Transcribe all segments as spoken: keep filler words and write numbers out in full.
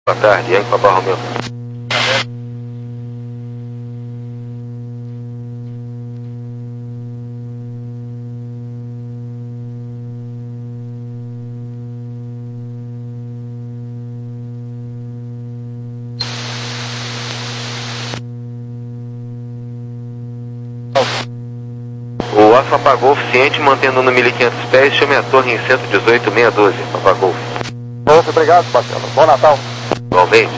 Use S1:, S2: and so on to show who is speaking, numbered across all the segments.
S1: Boa tarde, Yankee Papa Romeu. O Alfa Papa Golf ciente, mantendo no mil e quinhentos pés, chame a torre em cento e dezoito, seiscentos e doze, Papa Golf.
S2: Muito obrigado, Bastiano. Bom Natal.
S1: Igualmente.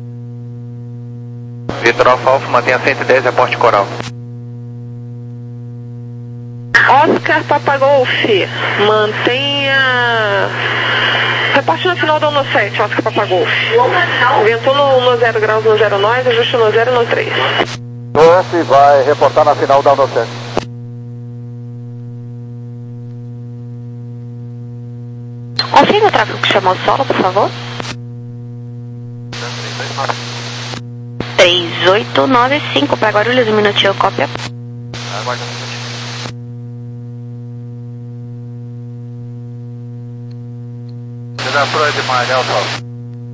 S1: Vitor Alfa Alfa, mantenha cento e dez, reporte coral.
S3: Oscar Papa Golf, mantenha... Reporte no final da um sete, Oscar Papa Golf. Ventou no, no zero graus no zero nós, ajuste no zero no três.
S2: Golf vai reportar na final da um sete.
S4: Confirma o tráfego que chamou solo, por favor. três oito nove cinco para Guarulhos, um minutinho, cópia.
S1: Aguarda um minutinho.
S2: Você dá pro Edmar, né, Alfa?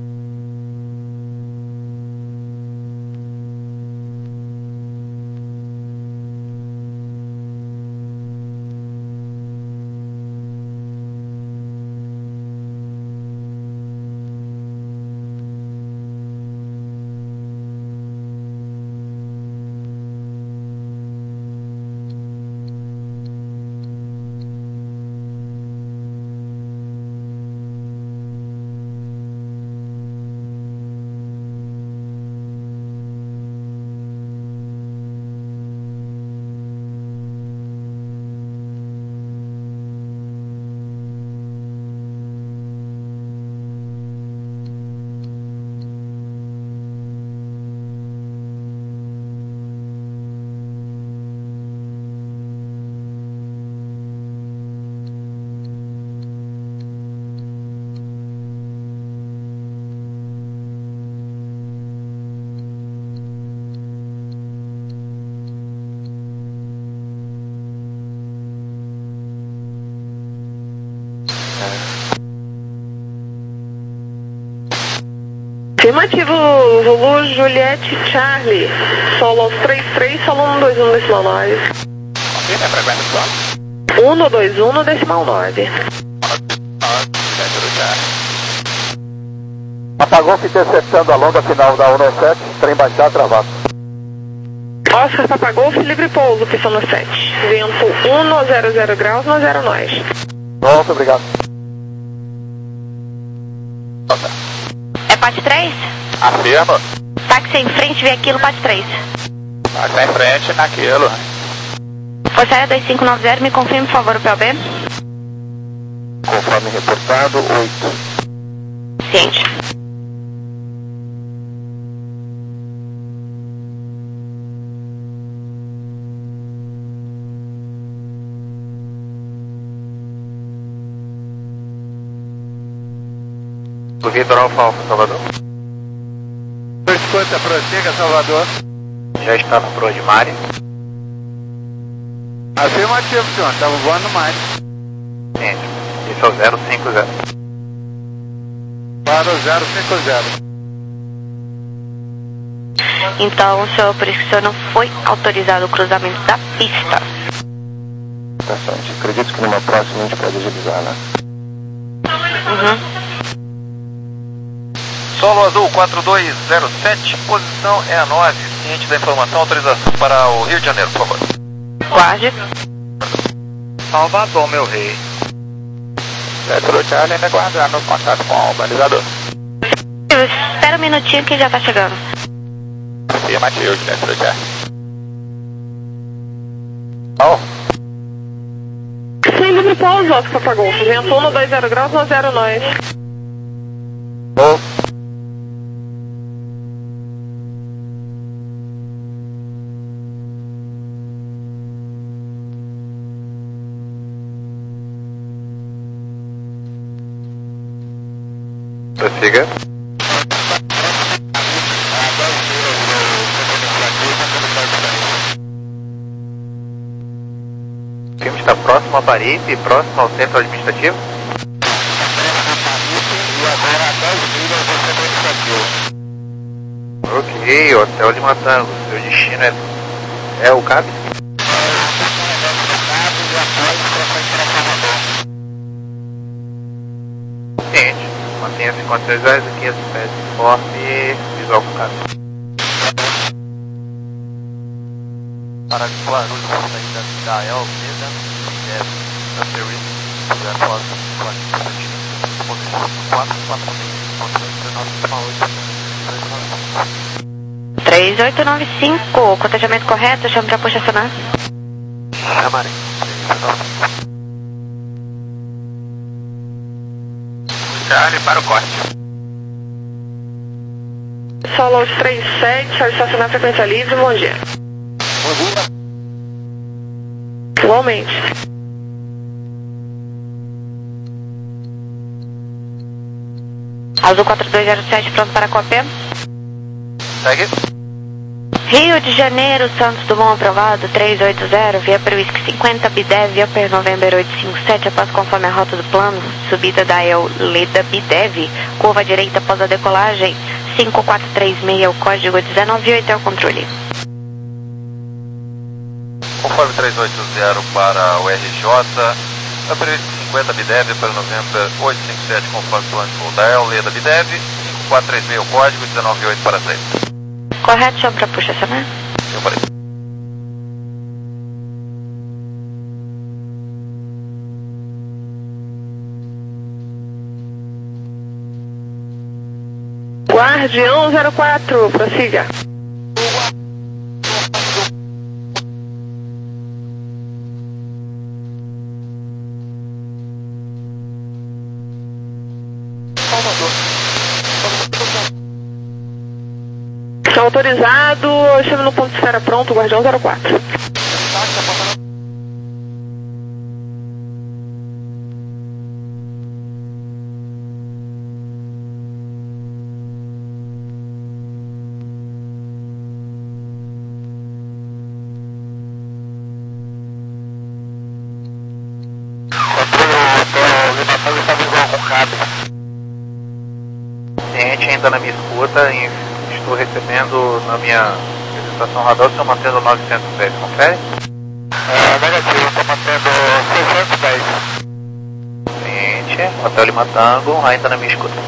S3: Afirmativo, Zulu, Juliette, Charlie. Solo aos três três, solo um dois um decimal nove.
S2: Confirma a frequência do solo.
S3: um dois um decimal nove.
S2: Apagou se interceptando a longa final da um sete, trem baixar travado.
S3: Oscar Papa Golf, livre pouso, pista no sete. Vento um no zero zero graus no zero nós.
S2: Pronto, obrigado.
S4: É P A T três?
S2: Afirma.
S4: Táxi em frente, vê aquilo, P A T três.
S2: Passa em frente naquilo.
S4: Força Aérea dois cinco nove zero, me confirme, por favor, o P O B.
S2: Conforme reportado, oito.
S4: Ciente.
S1: Do Vitor Alfa Alfa, Salvador.
S2: Escuta, prossiga, Salvador.
S1: Já está no Pro de Mari.
S2: Afirmativo, senhor. Estava voando mais.
S1: Ciente. Isso é o zero cinco zero.
S2: Para o zero cinco zero.
S4: Então, senhor, por isso que o senhor não foi autorizado o cruzamento da pista.
S2: Interessante. Acredito que numa próxima a gente pode agilizar, né?
S4: Uhum.
S1: Solo Azul quatro dois zero sete, posição é a nove. Ciente da informação, autorização para o Rio de Janeiro, por favor.
S4: Guarde.
S1: Salvador, meu rei.
S2: Petro Charlie ainda guardando o contato com o balizador.
S4: Espera um minutinho que já tá chegando.
S2: Afirmativo, Petro Charlie. Oh.
S3: Sem livre pouso, Oscar Papa Golf. Vento um no dois zero graus no zero nós.
S2: Oh.
S1: Prossiga. O time está próximo a Paris e próximo ao centro administrativo.
S2: E agora a dez milhas do centro administrativo.
S1: Ei, Hotel Lima Tango, seu destino é, é o CAP? Entende, mantenha-se em condições visuais aqui, espécie informe visual com CAP.
S5: Para Guarulhos, ainda da El Meda, é Amperis, após posição quatro quatro seis,
S4: três oito nove cinco, cotejamento correto, chame para puxa acionar.
S5: Chamarei.
S1: Charlie para o corte.
S3: Solo três sete, ao estacionar frequência livre, bom dia.
S2: Bom dia.
S3: Igualmente.
S4: Azul quatro dois zero sete, pronto para a cópia.
S1: Segue.
S4: Rio de Janeiro, Santos Dumont aprovado, três oito zero, via para o Whisky cinquenta, Bidev, via para November oito cinco sete, após conforme a rota do plano, subida da El Leda Bidev, curva direita após a decolagem, cinco quatro três seis, o código dezenove oito é o controle.
S1: Conforme três oito zero para o R J, a previsão cinquenta Bidev para November oito cinco sete, conforme plano de voo da El Leda Bidev, cinco quatro três seis, o código dezenove oito para seis.
S4: Correto, chame para puxa acionar.
S1: Eu falei.
S3: Guardião zero quatro, prossiga. Está autorizado, chame no ponto de esfera pronto, Guardião zero quatro.
S1: Cliente ainda na minha escuta, em, estou recebendo na minha representação radar, estou mantendo novecentos dez, confere?
S2: É, negativo, estou mantendo seiscentos e dez.
S1: Cliente, Hotel Lima Tango, ainda na minha escuta.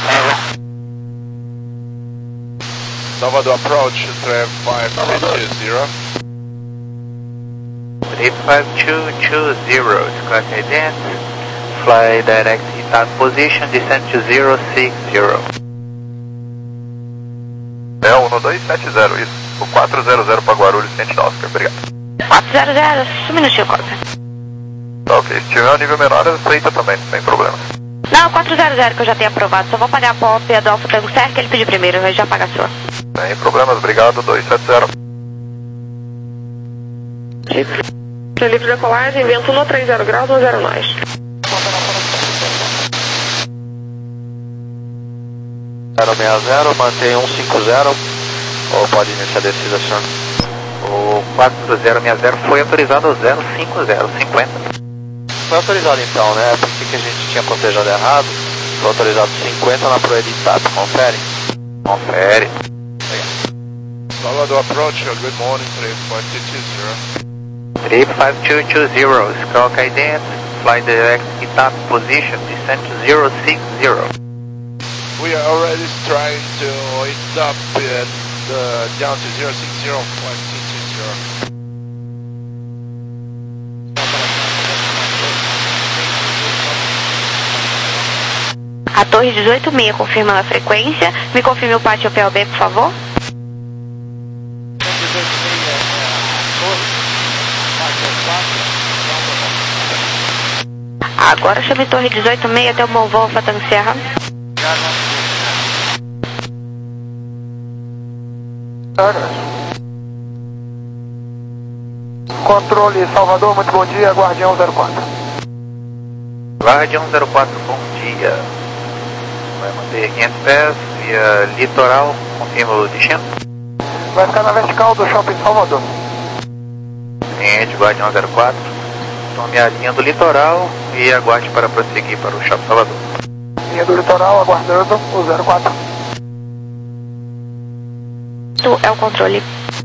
S6: Salvador approach, trap five two two zero.
S1: three five two two zero, Squawk ident, fly direct hit position, descent to zero six zero. É o um dois sete zero, isso. O quatro zero zero para Guarulhos, Sentinel Oscar, obrigado.
S4: quatro zero zero, só um minutinho, cópia.
S1: Tá ok, se tiver um nível menor, aceita também, sem problema.
S4: Não, quatro zero zero que eu já tenho aprovado, só vou pagar a cópia do Alfa Tango Serra que ele pediu primeiro, eu já pago a sua.
S1: Sem problemas, obrigado, dois sete zero.
S3: Livre de decolagem, vento no três zero graus, no zero nós.
S5: zero seis zero, mantém um cinco zero, ou pode iniciar a descida, senhor?
S1: O quatro zero seis zero foi autorizado ao zero cinco zero, cinquenta.
S5: Foi autorizado então, né? Por que que a gente tinha cotejado errado? Foi autorizado cinquenta na proa de T A P, confere?
S1: Confere.
S6: Salvador approach, good morning, three five two two zero.
S1: three five two two zero, Squawk ident, fly direct hit position, descent to zero six zero.
S6: We are already trying to hit up and uh, down to zero six zero, five two two zero.
S4: A torre dezoito seis confirma a frequência, me confirme o pátio P L B, por favor. Agora chame torre dezoito seis até o bom voo Alfa Tango Serra.
S2: Controle Salvador, muito bom dia, Guardião zero quatro.
S1: Guardião zero quatro, bom dia. Vai manter quinhentos pés, via litoral, confirma o destino.
S2: Vai ficar na vertical do Shopping Salvador.
S1: Cliente, Guardião zero quatro. Tome a linha do litoral e aguarde para prosseguir para o Shopping Salvador.
S2: Linha do litoral, aguardando o zero quatro.
S4: Tu é o controle.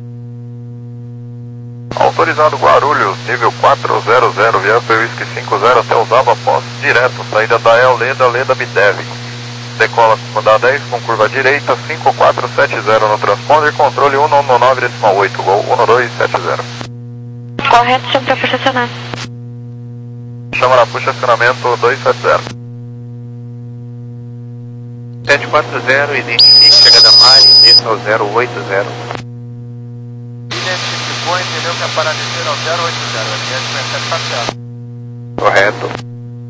S1: Autorizado Guarulhos, nível quatrocentos, via Whisky cinquenta até o Zaba Post, direto, saída da El Leda, Leda Bidev. Decola com dez com curva direita, cinco quatro sete zero no transponder, controle um nove nove decimal oito, gol um dois sete zero.
S4: Correto, chama pra puxa acionar.
S1: Chama na puxa acionamento dois sete zero.
S5: sete quatro zero, identifique chegada Mari, desça ao zero oito zero.
S1: Identificou, entendeu que a parada é ao zero oito zero, aqui é parcial.
S5: Correto.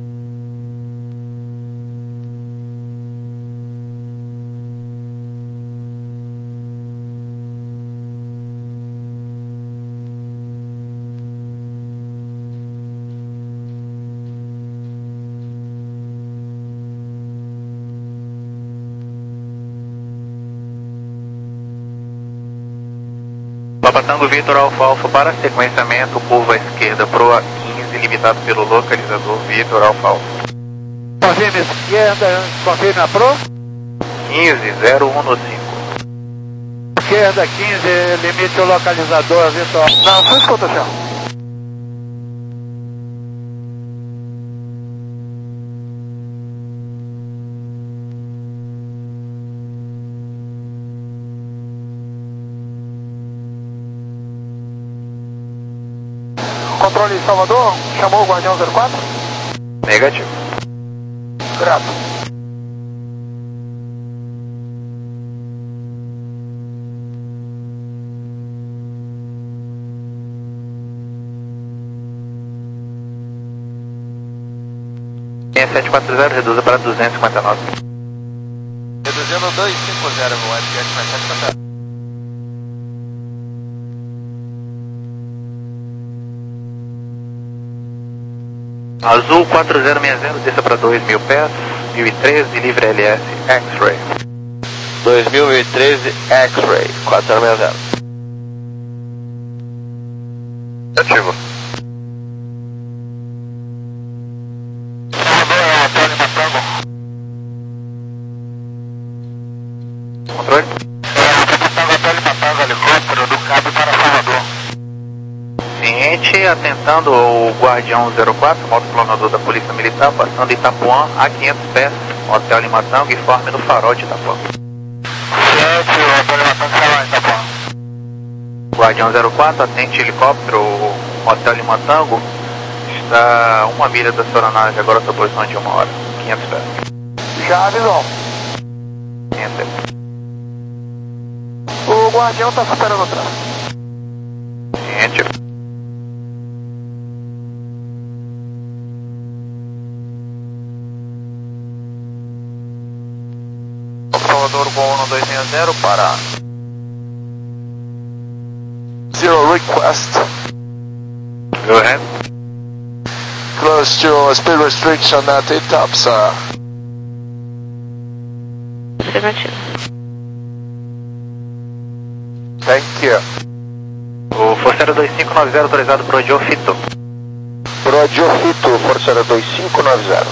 S5: Papa Tango Vitor Alfa Alfa para sequenciamento, curva à esquerda pro A quinze, limitado pelo localizador Vitor Alfa Alfa.
S7: Confirme esquerda, confirme a Pro.
S5: quinze zero um no cinco.
S7: Esquerda quinze, limite o localizador Vitor. Não, só escuta, senhor. Controle Salvador, chamou o Guardião zero quatro?
S5: Negativo.
S7: Grato.
S5: sete quatro zero, reduza para duzentos e cinquenta e nove.
S1: Reduzindo dois cinco zero, o F J mais sete quatro zero.
S5: Azul quatro zero seis zero, desça para dois mil pés, mil e treze, livre L S, X-Ray.
S2: dois mil e treze X-Ray, quatro zero seis zero.
S1: Ativo.
S5: Controle?
S7: Helicóptero do Cabo para Salvador.
S5: Ciente, atentando o Guardião zero quatro, modo planador da Polícia Militar, passando Itapuã a quinhentos pés, Hotel Lima Tango, informe no farol de Itapuã.
S7: Ciente, o Hotel Lima Tango está em Itapuã.
S5: Guardião zero quatro, atente helicóptero, Hotel Lima Tango, está a uma milha da sua nave, agora sua posição de uma hora, quinhentos pés.
S7: Já avisou.
S5: Enter.
S7: O Guardião está superando o trânsito.
S5: Ciente.
S1: Salvador com um dois seis zero para
S6: Zero request.
S5: Go ahead.
S6: Close to speed restriction at eight tops, sir.
S4: Afirmativo.
S6: Thank you.
S5: O Forceiro dois cinco nove zero autorizado para o Diofito.
S2: Prodiofito, Força dois cinco nove zero.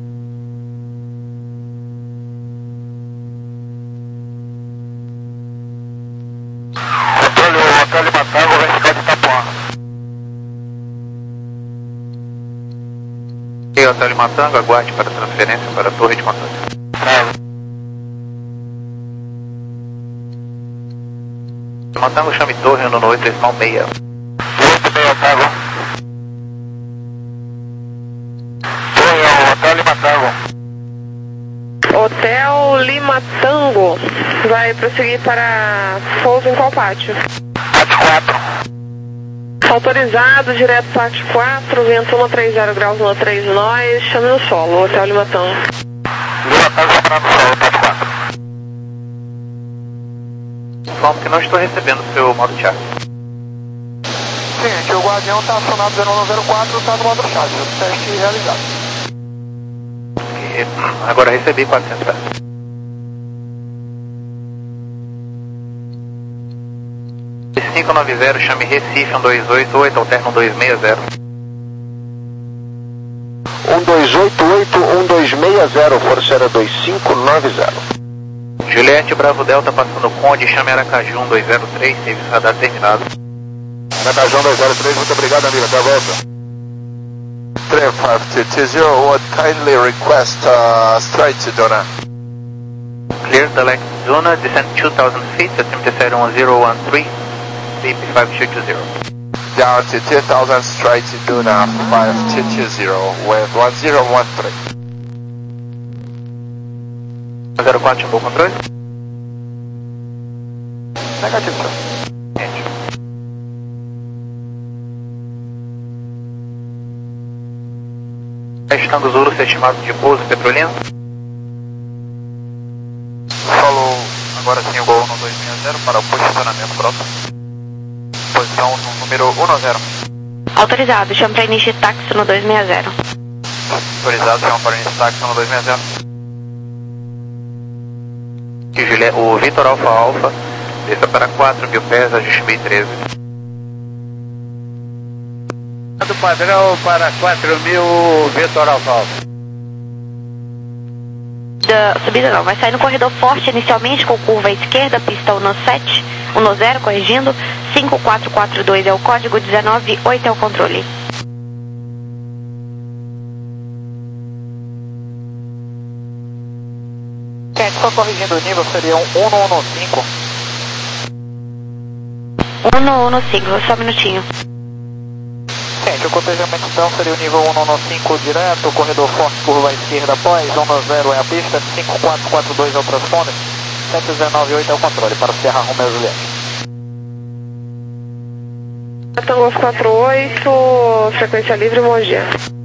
S7: Controle, o Hotel Lima Tango vai ficar de Itapuã.
S5: E Hotel Lima Tango, aguarde para transferência para a torre de controle. Lima Tango, chame torre no oito decimal seis.
S7: oito bem, Otago. Torre, Hotel Lima Tango.
S3: Hotel Lima Tango vai prosseguir para pouso em qual pátio?
S7: Pátio quatro.
S3: Autorizado, direto pátio quatro, vento um trinta graus no três nós, chame no solo, Hotel Lima Tango.
S7: Lima Tango chamando no solo, pátio quatro.
S5: Informo que não estou recebendo o seu modo chat.
S7: Seguinte, o Guardião está acionado zero um zero quatro, está no modo chat, teste realizado.
S5: E agora recebi quatrocentos pés. cinco nove zero, chame Recife um dois oito oito, alterno um dois seis zero.
S2: um dois oito oito, um dois seis zero, Força dois cinco nove zero.
S5: Juliette, Bravo Delta, passando Conde, chame Aracaju um dois zero três, serviço radar terminado.
S2: Aracaju um dois zero três, muito obrigado, amigo, até a volta.
S6: three five two two zero, would kindly request uh, straight to Dona.
S5: Clear the Lex Duna, descend two thousand feet, altimeter set one zero one three, C P five two two zero.
S6: Down to two thousand straight to Duna, five two two zero with one zero one three.
S5: zero quatro, chamou o controle?
S2: Negativo, senhor.
S5: Testando os Urus, estimado de pouso em Petrolina.
S1: Falou, agora sim o Gol um dois seis zero para o posicionamento próximo. Posição no número um zero.
S4: Autorizado, chama para início de táxi no dois seis zero.
S1: Autorizado, chama para início de táxi no dois seis zero.
S5: Que Juliette, o Vitor Alfa Alfa, desça para quatro mil pés, ajuste meio treze.
S7: Do padrão para quatro mil, Vitor Alfa Alfa.
S4: Da subida não, vai sair no corredor forte inicialmente com curva à esquerda, pista um sete, um zero, corrigindo, cinco quatro quatro dois é o código, dezenove oito é o controle.
S7: Quem só corrigindo o nível seria um um um cinco.
S4: um um cinco, só um minutinho.
S7: Gente, o cotejamento então seria o nível um um cinco direto, corredor forte, curva à esquerda após, um zero é a pista, cinco quatro quatro dois é o transponder, sete dezenove oito é o controle para Sierra Romeo Juliette.
S3: Tango quatro oito, frequência livre, Mogi.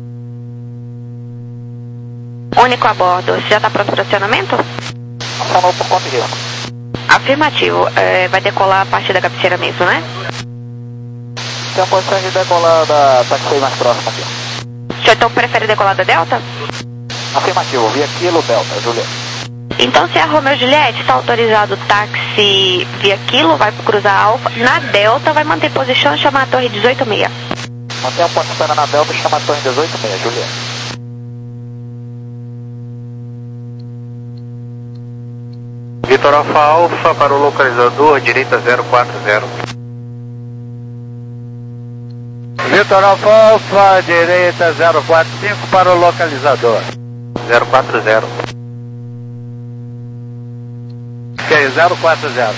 S4: Único a bordo, você já está pronto para acionamento?
S7: Acionou por conta e risco.
S4: Afirmativo, é, vai decolar a partir da cabeceira mesmo, né?
S7: Tem a posição de decolar da taxi mais próxima aqui.
S4: O senhor então prefere decolar da Delta?
S7: Afirmativo, via Kilo Delta, Juliette.
S4: Então, se a Romeo Juliette está autorizado o táxi via Kilo, vai cruzar Alfa. Na Delta, vai manter posição e chamar a torre dezoito seis.
S7: Mantém a ponte espera na Delta e chama a torre dezoito seis, Juliette.
S5: Vitor Alfa Alfa para o localizador, direita zero quatro zero.
S7: Vitor Alfa Alfa, direita zero quatro cinco para o localizador.
S5: zero quatro zero.
S7: Ok, zero quatro zero.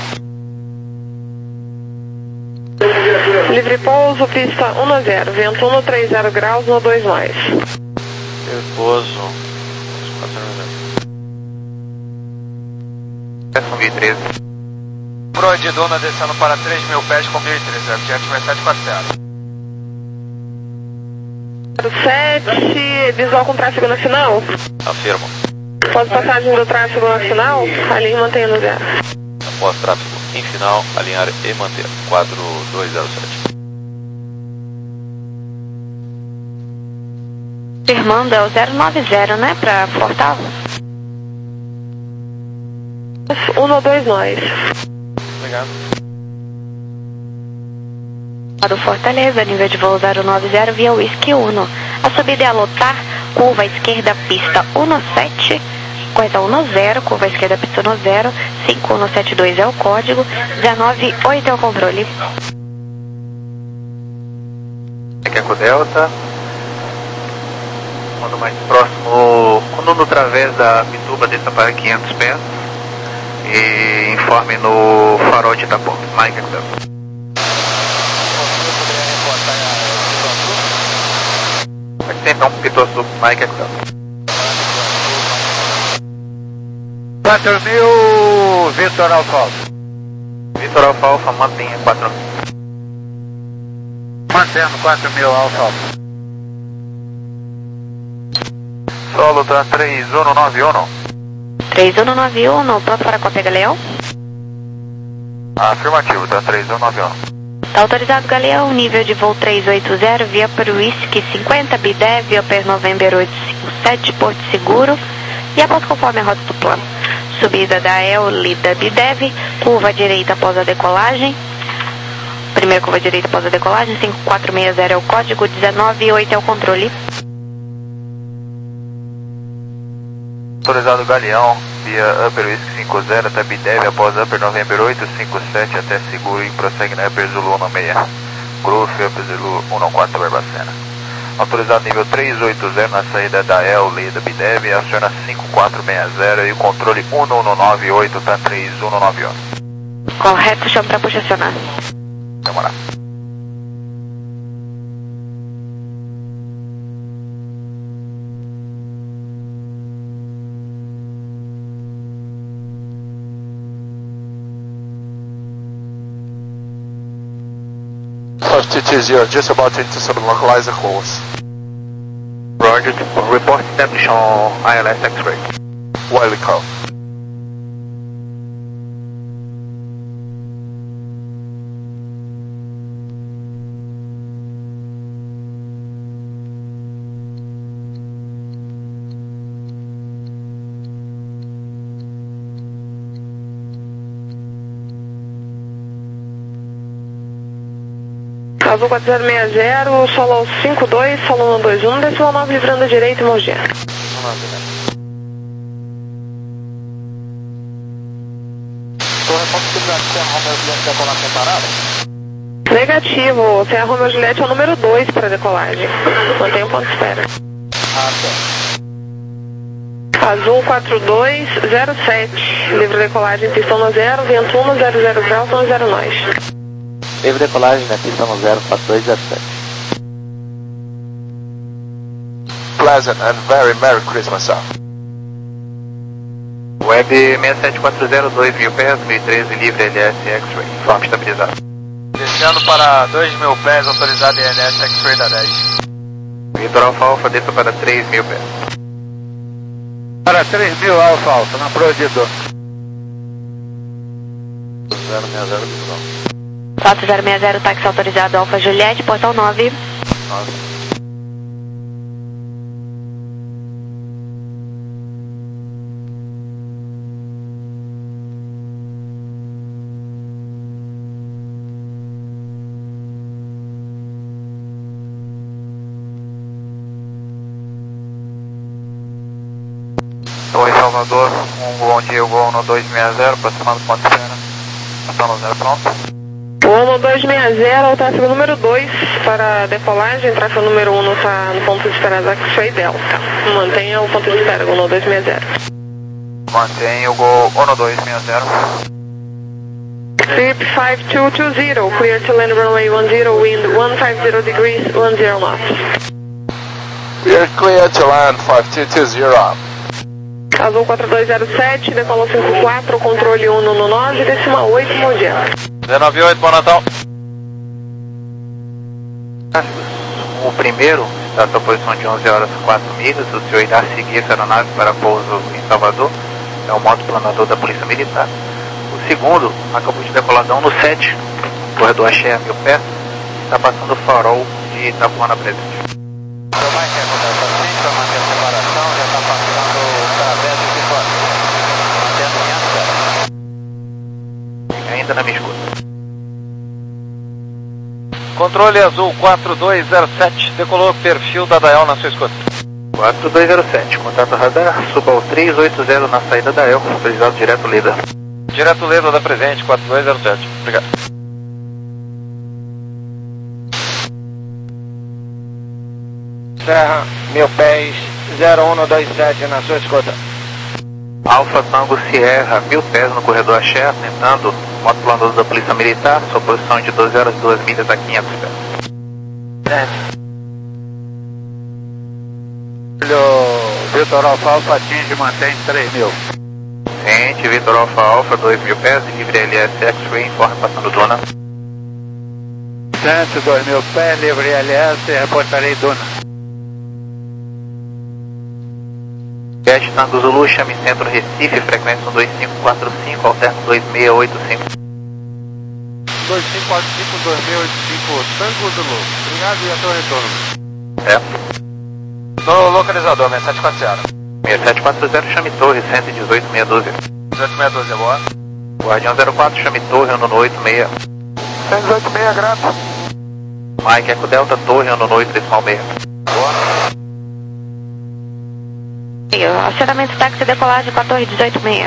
S3: Livre pouso, pista um zero, vento um três zero graus no dois mais.
S1: Repouso.
S5: Peço mil e treze.
S1: Proa de Duna descendo para três mil pés com mil e treze, Jet sete quatro zero.
S3: sete, visual com tráfego na final.
S1: Afirmo.
S3: Após passagem do tráfego na final, alinhe e mantenha no zero.
S1: Após tráfego em final, alinhar e manter. quatro dois zero sete.
S4: Firmando é o zero nove zero, né? Para Fortal?
S3: um dois nós.
S1: Obrigado.
S4: Para o Fortaleza, nível de voo zero nove zero via Whisky Uno. A subida é a lotar, curva à esquerda, pista um sete, correção um zero, curva à esquerda, pista um zero, cinco um sete dois é o código, dezenove oito é o controle.
S5: Aqui é com o Delta. Quando mais próximo, quando no través da Bituba desça para quinhentos pés. E informe no farol de Itapó. Mike é com o Delta. Aqui tem então Pitoçu, Mike é com o Delta.
S7: quatro mil, Vitor Alfa Alfa.
S5: Vitor Alfa Alfa, mantenha quatro mil.
S7: Mantendo quatro mil Alfa Alfa.
S1: Solo tá três um nove um.
S4: três um nove um, pronto para Copa Galeão?
S1: Afirmativo, tá três um nove um.
S4: Está autorizado Galeão, nível de voo três oito zero, via para o Whisky cinquenta, B D E V, Upper November oito cinco sete, Porto Seguro, e após conforme a rota do plano. Subida da E L, lida B D E V, curva direita após a decolagem, primeira curva direita após a decolagem, cinco quatro seis zero é o código, dezenove oito é o controle.
S1: Autorizado Galeão,
S5: via Upper Whisky cinco zero até B D E V após Upper November oito cinco sete até seguro e prossegue na Upper Zulu um seis. Growth Upper Zulu um quatro Barbacena. Autorizado nível trezentos e oitenta na saída da E L, lei da B D E V, aciona cinco quatro seis zero e o controle um um nove oito tá três um nove um.
S4: Correto, chama para posicionar.
S5: Vamos lá.
S6: five two two zero, just about to intercept localizer course.
S5: Roger, report established on I L S X-ray.
S6: Wiley call.
S3: Azul quatro zero seis zero, solo cinco dois, solo um dois um, decimal nove, livrando a direita e Mogi. Negativo, Serra Romeo Juliette é o número dois para decolagem. Mantenha o ponto de espera. Azul quatro dois zero sete, livre decolagem, pistão no zero, vento um, zero zero graus, no zero nós.
S7: Livre decolagem na pista no zero quatro dois zero sete.
S6: Pleasant and very Merry Christmas, sir.
S5: Web seis sete quatro zero, dois mil pés, dois mil e treze, livre L S X-ray, forma estabilizada.
S1: Descendo para dois mil pés, autorizado L S X-ray da dez.
S5: Vitor Alfa Alfa, desça para três mil pés.
S1: Para três mil Alfa Alfa, na proa de dois.
S2: zero seis zero, visual.
S4: quatro zero seis zero, táxi autorizado Alfa Juliette, portão nove.
S2: nove.
S5: Oi, Salvador, um bom dia, Gol no dois seis zero, aproximando ponto de espera. Está no zero pronto.
S3: O dois seis zero, o tráfego número dois para decolagem, tráfego número um está no ponto de espera da X-Ray Delta. Mantenha o ponto de espera, Gol no dois seis zero.
S5: Mantenha o Gol no dois seis zero.
S3: Trip five two two zero, clear to land runway one zero, wind one five zero degrees, one zero knots.
S6: We are clear to land five two two zero.
S3: Azul quatro dois zero sete, decolou cinco quatro, controle um um nove, decimal oito, Mogi.
S1: zero nove oito, bom Natal.
S5: O primeiro está à sua posição de onze horas e quatro milhas. O senhor irá seguir essa aeronave para pouso em Salvador. É o modo planador da Polícia Militar. O segundo acabou de decolar da um no sete, corredor Axé a mil pés. Está passando o farol de Itapuã na presente. Ainda na minha escuta.
S1: Controle Azul quatro dois zero sete, decolou perfil da Dael na sua escuta.
S5: quatro dois zero sete, contato radar, suba ao três oito zero na saída da E L, autorizado direto Leda.
S1: Direto Leda da presente, quatro dois zero sete. Obrigado.
S8: Serra, mil pés, zero um dois sete na sua escuta.
S5: Alfa Tango Sierra, mil pés no corredor Axé, tentando moto planador da Polícia Militar, sua posição de doze horas e duas milhas a quinhentos pés.
S8: Certo. Vitor Alfa Alfa atinge e mantém três mil.
S5: Ciente, Vitor Alfa Alfa, dois mil pés, livre L S X-ray, informe passando Duna.
S8: Centro, dois mil pés, livre L S, reportarei Duna.
S5: Jet Tango Zulu, chame Centro Recife, frequência um dois cinco quatro cinco, alterno dois seis oito cinco.
S6: dois cinco quatro cinco, dois seis oito cinco, Tango Zulu. Obrigado e até o retorno.
S5: É.
S1: No localizador, seis sete quatro zero.
S5: seis sete quatro zero, chame Torre, cento e dezoito, meia dúzia.
S1: dezoito meia dúzia, boa.
S5: Guardião zero quatro, chame Torre, ano oito seis.
S6: cento e dezoito, meia, grato.
S5: Mike, Eco Delta, Torre, ano oito, decimal meia.
S1: Boa.
S4: Aí, ó, acionamento táxi decolagem para a Torre dezoito seis.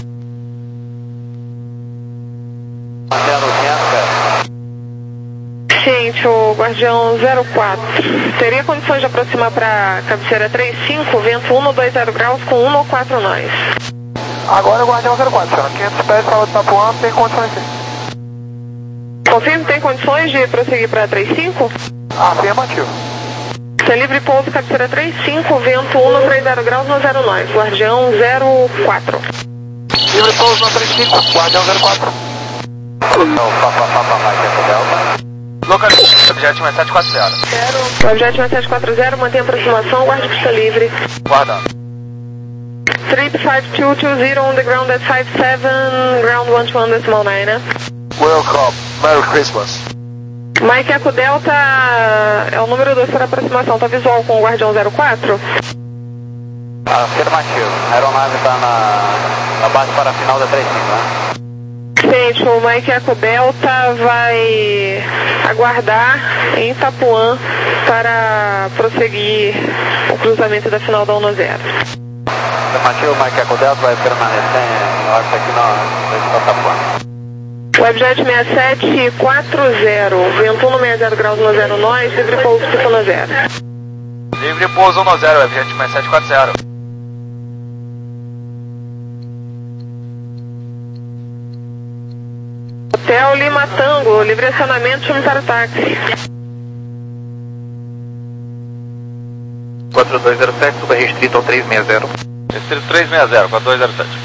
S3: Gente, o Guardião zero quatro. Teria condições de aproximar para cabeceira trinta e cinco, vento um dois zero graus com um quatro nós.
S7: Agora o Guardião zero quatro, senhora. quinhentos pés, fala de Itapuã, tem condições sim.
S3: Confirme, tem condições de prosseguir para trinta e cinco?
S7: Afirmativo.
S3: Você é livre pouso, cabeceira trinta e cinco, vento um três zero graus no zero nós. Guardião zero quatro.
S7: Livre pouso no trinta e cinco, Guardião zero quatro.
S5: Não, papá, papá, vai, que é Delta.
S1: Localização, objeto mais sete quatro zero.
S3: O objeto mais sete quatro zero, mantém a aproximação, guarde pista livre.
S1: Guardando.
S3: Trip cinco two two zero on the ground at five seven, ground one two one decimal nine, né?
S6: Welcome. Merry Christmas.
S3: Mike Eco Delta é o número dois para aproximação, tá visual com o Guardião zero quatro?
S7: Afirmativo. A aeronave está na, na base para a final da trinta e cinco, né?
S3: Gente, o Mike Eco Delta vai aguardar em Itapuã para prosseguir o cruzamento da final da um zero.
S7: Afirmativo, Mike Eco Delta vai permanecer em órbita aqui na Itapuã.
S3: Webjet seis sete quatro zero, vento um seis zero graus no zero nós, livre pouso pista no zero.
S1: Livre pouso um zero, objeto mais sete quatro zero.
S3: Hotel Lima Tango, livre acionamento, chame para o táxi.
S7: quatro dois zero sete, super restrito ao três seis zero.
S1: Distrito três seis zero, quatro dois zero sete.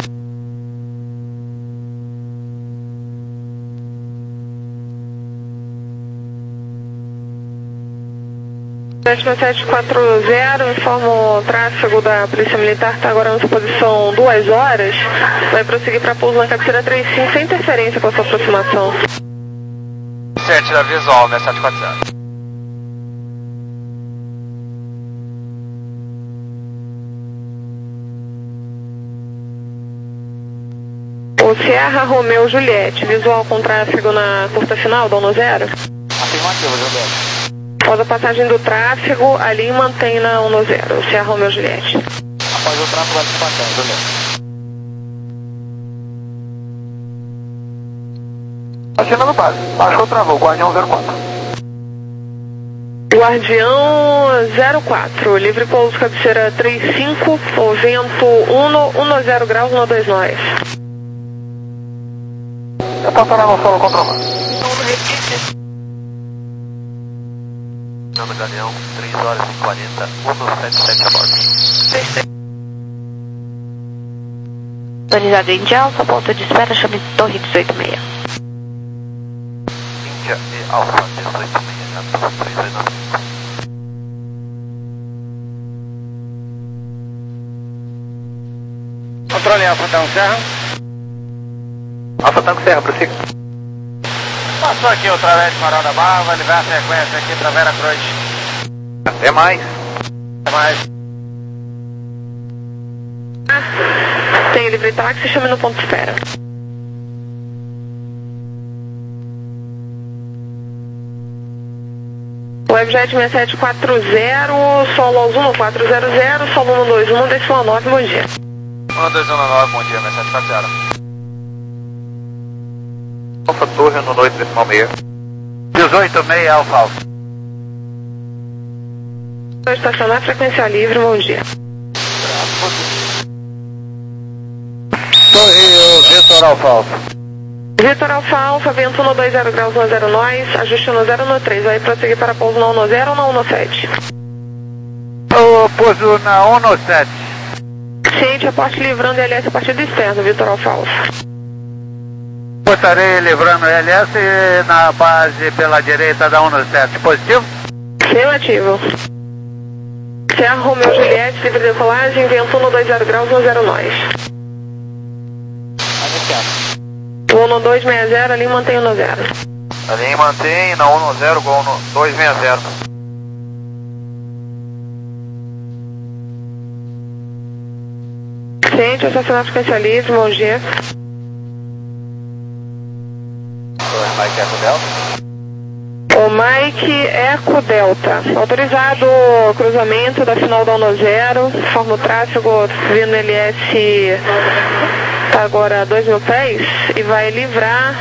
S3: sete sete quatro zero, informa o tráfego da Polícia Militar, está agora na sua posição duas horas. Vai prosseguir para pouso na cabeceira trinta e cinco, sem interferência com a sua aproximação.
S1: sete da visual, né, sete quatro zero.
S3: O Sierra Romeo Juliette, visual com tráfego na curta final, da um zero.
S7: Afirmativo, Juliette.
S3: Após a passagem do tráfego, ali mantém na um zero, o Sierra Romeo Juliette.
S7: Após o tráfego, vai despachar, Juliette. Acionando base. Baixou, travou. Guardião zero quatro.
S3: Guardião zero quatro, livre pouso, cabeceira trinta e cinco, o vento um zero graus no dois nós.
S7: Já tá parado no solo controlado.
S5: Nome Galeão, três horas e quarenta, um sete sete a bordo.
S4: Autorizado em Alfa, ponto de espera, chame Torre dezoito seis.
S5: Índia e Alfa, dezoito seis, na três dois nove.
S8: Controle Alfa Tango Serra.
S7: Alfa Tango Serra, prossiga.
S8: Passou aqui o través de Farol da Barra, vai levar a sequência aqui para Vera Cruz.
S7: Até mais.
S8: Até mais.
S3: Tem livre táxi, chame no ponto de espera. Webjet seis sete quatro zero, solo aos um quatro zero zero, solo um dois um, decimal nove, bom dia.
S1: um dois um nove, bom dia, mais sete quatro zero.
S7: Alfa Torre no noite decimal meia.
S8: dezoito seis Alfa Alfa.
S3: Vou estacionar, frequência livre, bom dia.
S8: Torre Vitor Alfa Alfa.
S3: Vitor Alfa Alfa, vento um dois zero graus no zero nós, ajuste no zero no três, vai prosseguir para pouso na um zero ou na um sete?
S8: Eu pouso na um sete.
S3: Ciente, aporte livrando L S a partir do externo, Vitor Alfa Alfa.
S8: Estarei livrando L S na base pela direita da um sete. Positivo?
S3: Afirmativo. Sierra Romeo Juliette, livre decolagem, vento um dois zero graus no zero nós. O um dois seis zero, ali mantém o um zero.
S5: Ali mantém na um zero com dois seis zero.
S3: Ciente, estacionar frequência livre, bom dia.
S7: Mike Eco Delta.
S3: O Mike Eco Delta. Autorizado o cruzamento da final da Ono Zero, forma o tráfego vindo L S, tá agora a dois mil pés, e vai livrar